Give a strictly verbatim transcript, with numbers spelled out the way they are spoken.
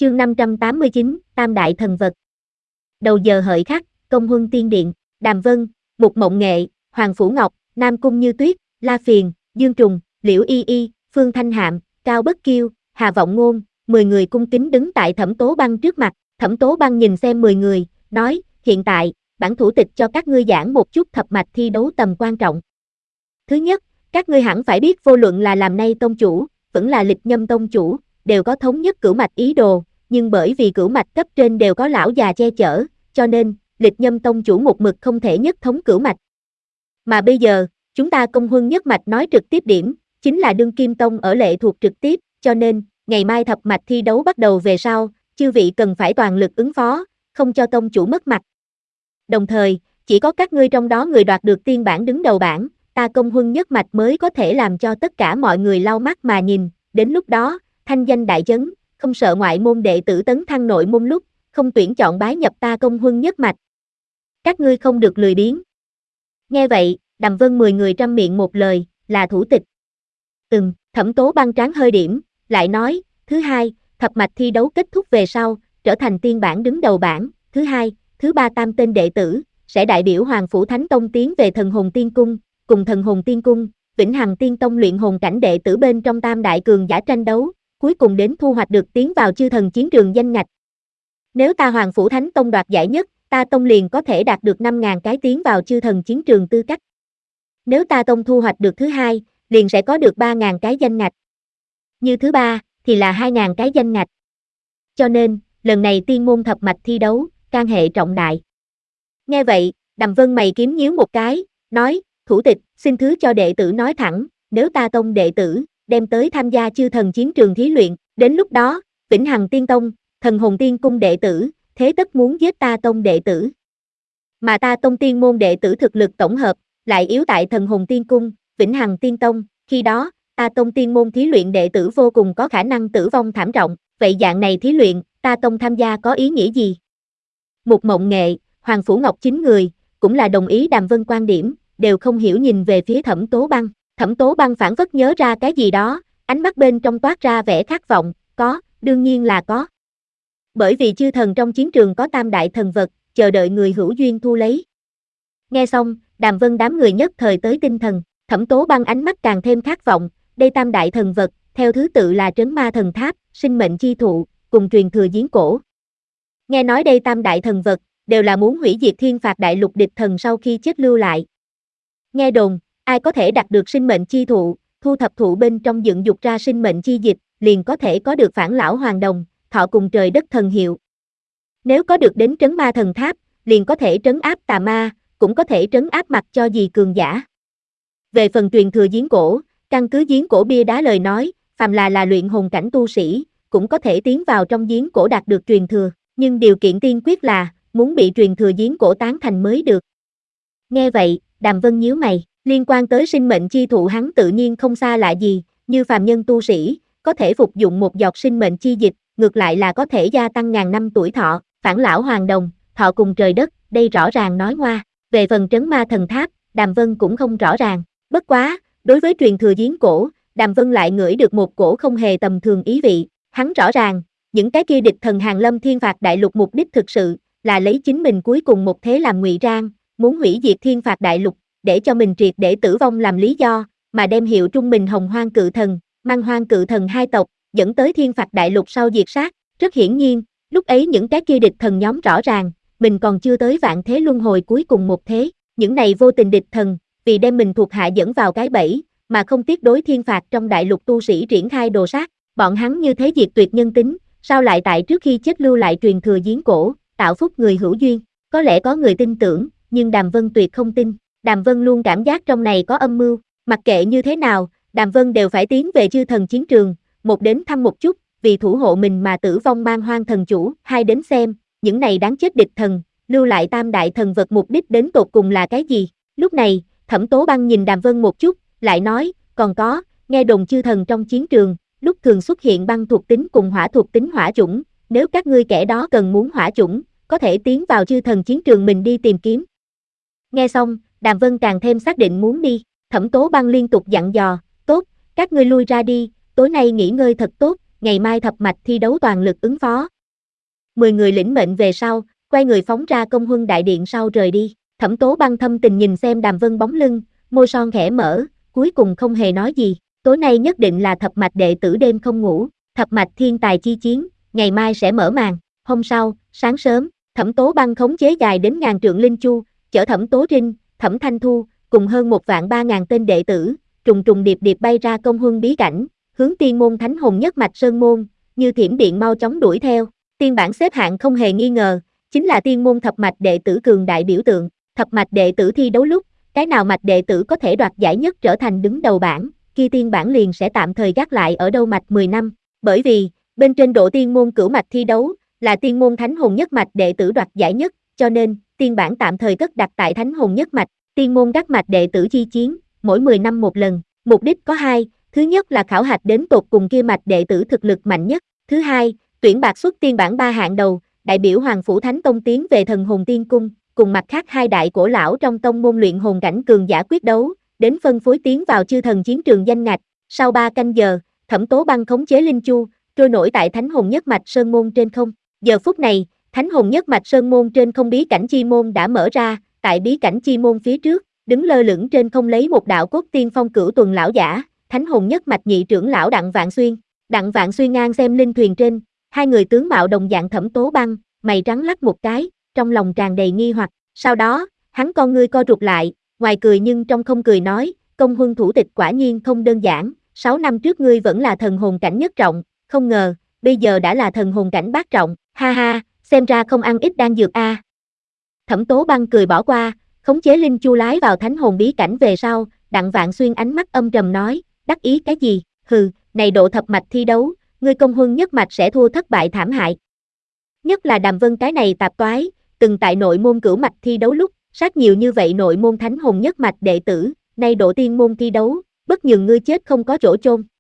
Chương năm trăm tám mươi chín, Tam Đại Thần Vật. Đầu giờ hợi khắc, Công Huân Tiên Điện, Đàm Vân, Mục Mộng Nghệ, Hoàng Phủ Ngọc, Nam Cung Như Tuyết, La Phiền, Dương Trùng, Liễu Y Y, Phương Thanh Hạm, Cao Bất Kiêu, Hà Vọng Ngôn, mười người cung kính đứng tại Thẩm Tố Băng trước mặt. Thẩm Tố Băng nhìn xem mười người, nói, hiện tại, bản thủ tịch cho các ngươi giảng một chút thập mạch thi đấu tầm quan trọng. Thứ nhất, các ngươi hẳn phải biết vô luận là làm nay tông chủ, vẫn là lịch nhâm tông chủ, đều có thống nhất cửu mạch ý đồ, nhưng bởi vì cửu mạch cấp trên đều có lão già che chở, cho nên, lịch nhâm tông chủ một mực không thể nhất thống cửu mạch. Mà bây giờ, chúng ta Công Huân nhất mạch nói trực tiếp điểm, chính là đương kim tông ở lệ thuộc trực tiếp, cho nên, ngày mai thập mạch thi đấu bắt đầu về sau, chư vị cần phải toàn lực ứng phó, không cho tông chủ mất mặt. Đồng thời, chỉ có các ngươi trong đó người đoạt được tiên bản đứng đầu bảng, ta Công Huân nhất mạch mới có thể làm cho tất cả mọi người lau mắt mà nhìn, đến lúc đó, thanh danh đại chấn, không sợ ngoại môn đệ tử tấn thăng nội môn lúc, không tuyển chọn bái nhập ta Công Huân nhất mạch. Các ngươi không được lười biếng. Nghe vậy, Đàm Vân mười người trăm miệng một lời, là thủ tịch. Ừm, Thẩm Tố Băng trán hơi điểm, lại nói, thứ hai, thập mạch thi đấu kết thúc về sau, trở thành tiên bản đứng đầu bảng, thứ hai, thứ ba tam tên đệ tử, sẽ đại biểu Hoàng Phủ Thánh Tông tiến về Thần Hồn Tiên Cung, cùng Thần Hồn Tiên Cung, Vĩnh Hằng Tiên Tông luyện hồn cảnh đệ tử bên trong tam đại cường giả tranh đấu, cuối cùng đến thu hoạch được tiến vào chư thần chiến trường danh ngạch. Nếu ta Hoàng Phủ Thánh Tông đoạt giải nhất, ta tông liền có thể đạt được năm nghìn cái tiến vào chư thần chiến trường tư cách. Nếu ta tông thu hoạch được thứ hai, liền sẽ có được ba nghìn cái danh ngạch. Như thứ ba, thì là hai nghìn cái danh ngạch. Cho nên, lần này tiên môn thập mạch thi đấu, can hệ trọng đại. Nghe vậy, Đàm Vân mày kiếm nhíu một cái, nói, thủ tịch, xin thứ cho đệ tử nói thẳng, nếu ta tông đệ tử, đem tới tham gia chư thần chiến trường thí luyện, đến lúc đó, Vĩnh Hằng Tiên Tông, Thần Hồn Tiên Cung đệ tử, thế tất muốn giết ta tông đệ tử. Mà ta tông tiên môn đệ tử thực lực tổng hợp, lại yếu tại Thần Hồn Tiên Cung, Vĩnh Hằng Tiên Tông, khi đó, ta tông tiên môn thí luyện đệ tử vô cùng có khả năng tử vong thảm trọng, vậy dạng này thí luyện, ta tông tham gia có ý nghĩa gì? Mục Mộng Nghệ, Hoàng Phủ Ngọc chín người, cũng là đồng ý Đàm Vân quan điểm, đều không hiểu nhìn về phía Thẩm Tố Băng. Thẩm Tố Băng phản phất nhớ ra cái gì đó, ánh mắt bên trong toát ra vẻ khát vọng, có, đương nhiên là có. Bởi vì chư thần trong chiến trường có tam đại thần vật, chờ đợi người hữu duyên thu lấy. Nghe xong, Đàm Vân đám người nhất thời tới tinh thần, Thẩm Tố Băng ánh mắt càng thêm khát vọng, đây tam đại thần vật, theo thứ tự là Trấn Ma Thần Tháp, Sinh Mệnh Chi Thụ, cùng truyền thừa giếng cổ. Nghe nói đây tam đại thần vật, đều là muốn hủy diệt thiên phạt đại lục địch thần sau khi chết lưu lại. Nghe đồn, ai có thể đạt được sinh mệnh chi thụ, thu thập thụ bên trong dựng dục ra sinh mệnh chi dịch, liền có thể có được phản lão hoàng đồng, thọ cùng trời đất thần hiệu. Nếu có được đến Trấn Ma Thần Tháp, liền có thể trấn áp tà ma, cũng có thể trấn áp mặt cho gì cường giả. Về phần truyền thừa giếng cổ, căn cứ giếng cổ bia đá lời nói, phàm là là luyện hồn cảnh tu sĩ, cũng có thể tiến vào trong giếng cổ đạt được truyền thừa, nhưng điều kiện tiên quyết là, muốn bị truyền thừa giếng cổ tán thành mới được. Nghe vậy, Đàm Vân nhíu mày, liên quan tới sinh mệnh chi thụ hắn tự nhiên không xa lạ gì, như phàm nhân tu sĩ, có thể phục dụng một giọt sinh mệnh chi dịch, ngược lại là có thể gia tăng ngàn năm tuổi thọ, phản lão hoàng đồng, thọ cùng trời đất, đây rõ ràng nói ngoa. Về phần Trấn Ma Thần Tháp, Đàm Vân cũng không rõ ràng, bất quá, đối với truyền thừa giếng cổ, Đàm Vân lại ngửi được một cổ không hề tầm thường ý vị, hắn rõ ràng, những cái kia địch thần hàng lâm thiên phạt đại lục mục đích thực sự, là lấy chính mình cuối cùng một thế làm ngụy trang, muốn hủy diệt thiên phạt đại lục, để cho mình triệt để tử vong làm lý do, mà đem hiệu trung mình Hồng Hoang Cự Thần, Mang Hoang Cự Thần hai tộc, dẫn tới thiên phạt đại lục sau diệt sát. Rất hiển nhiên, lúc ấy những cái kia địch thần nhóm rõ ràng, mình còn chưa tới vạn thế luân hồi cuối cùng một thế, những này vô tình địch thần, vì đem mình thuộc hạ dẫn vào cái bẫy, mà không tiếc đối thiên phạt trong đại lục tu sĩ triển khai đồ sát, bọn hắn như thế diệt tuyệt nhân tính, sao lại tại trước khi chết lưu lại truyền thừa giếng cổ, tạo phúc người hữu duyên, có lẽ có người tin tưởng, nhưng Đàm Vân tuyệt không tin. Đàm Vân luôn cảm giác trong này có âm mưu, mặc kệ như thế nào, Đàm Vân đều phải tiến về chư thần chiến trường, một đến thăm một chút, vì thủ hộ mình mà tử vong Man Hoang thần chủ, hai đến xem, những này đáng chết địch thần, lưu lại tam đại thần vật mục đích đến tột cùng là cái gì. Lúc này, Thẩm Tố Băng nhìn Đàm Vân một chút, lại nói, còn có, nghe đồn chư thần trong chiến trường, lúc thường xuất hiện băng thuộc tính cùng hỏa thuộc tính hỏa chủng, nếu các ngươi kẻ đó cần muốn hỏa chủng, có thể tiến vào chư thần chiến trường mình đi tìm kiếm. Nghe xong, Đàm Vân càng thêm xác định muốn đi, Thẩm Tố Băng liên tục dặn dò, tốt, các ngươi lui ra đi, tối nay nghỉ ngơi thật tốt, ngày mai thập mạch thi đấu toàn lực ứng phó. Mười người lĩnh mệnh về sau, quay người phóng ra công huân đại điện sau rời đi. Thẩm Tố Băng thâm tình nhìn xem Đàm Vân bóng lưng, môi son khẽ mở, cuối cùng không hề nói gì. Tối nay nhất định là thập mạch đệ tử đêm không ngủ, thập mạch thiên tài chi chiến, ngày mai sẽ mở màn. Hôm sau, sáng sớm, Thẩm Tố Băng khống chế dài đến ngàn trượng linh chu, chở Thẩm Tố Trinh, Thẩm Thanh Thu, cùng hơn một vạn ba ngàn tên đệ tử, trùng trùng điệp điệp bay ra công huân bí cảnh, hướng tiên môn Thánh Hồn Nhất Mạch Sơn Môn, như thiểm điện mau chóng đuổi theo. Tiên bản xếp hạng không hề nghi ngờ, chính là tiên môn thập mạch đệ tử cường đại biểu tượng. Thập mạch đệ tử thi đấu lúc, cái nào mạch đệ tử có thể đoạt giải nhất trở thành đứng đầu bảng, kia tiên bản liền sẽ tạm thời gác lại ở đâu mạch mười năm. Bởi vì, bên trên độ tiên môn cửu mạch thi đấu, là tiên môn Thánh Hồn Nhất Mạch đệ tử đoạt giải nhất, cho nên, tiên bản tạm thời cất đặt tại Thánh Hồn Nhất Mạch. Tiên môn các mạch đệ tử chi chiến, mỗi mười năm một lần, mục đích có hai, thứ nhất là khảo hạch đến tột cùng kia mạch đệ tử thực lực mạnh nhất, thứ hai, tuyển bạc xuất tiên bản ba hạng đầu, đại biểu Hoàng Phủ Thánh Tông tiến về Thần Hồn Tiên Cung, cùng mặt khác hai đại cổ lão trong tông môn luyện hồn cảnh cường giả quyết đấu, đến phân phối tiến vào chư thần chiến trường danh ngạch. Sau ba canh giờ, Thẩm Tố Băng khống chế linh chu, trôi nổi tại Thánh Hồn Nhất Mạch Sơn Môn trên không. Giờ phút này, Thánh Hồn Nhất Mạch Sơn Môn trên không bí cảnh chi môn đã mở ra, tại bí cảnh chi môn phía trước, đứng lơ lửng trên không lấy một đạo cốt tiên phong cửu tuần lão giả, Thánh Hồn Nhất Mạch nhị trưởng lão Đặng Vạn Xuyên. Đặng Vạn Xuyên ngang xem linh thuyền trên, hai người tướng mạo đồng dạng Thẩm Tố Băng, mày trắng lắc một cái, trong lòng tràn đầy nghi hoặc. Sau đó, hắn con ngươi co rụt lại, ngoài cười nhưng trong không cười nói, công huân thủ tịch quả nhiên không đơn giản, sáu năm trước ngươi vẫn là thần hồn cảnh nhất trọng, không ngờ, bây giờ đã là thần hồn cảnh bát trọng, ha ha, xem ra không ăn ít đan dược a. Thẩm Tố Băng cười bỏ qua, khống chế linh chu lái vào thánh hồn bí cảnh về sau, Đặng Vạn Xuyên ánh mắt âm trầm nói, đắc ý cái gì, hừ, này độ thập mạch thi đấu, ngươi công huân nhất mạch sẽ thua thất bại thảm hại. Nhất là Đàm Vân cái này tạp toái, từng tại nội môn cửu mạch thi đấu lúc, sát nhiều như vậy nội môn thánh hồn nhất mạch đệ tử, nay độ tiên môn thi đấu, bất nhường ngươi chết không có chỗ chôn.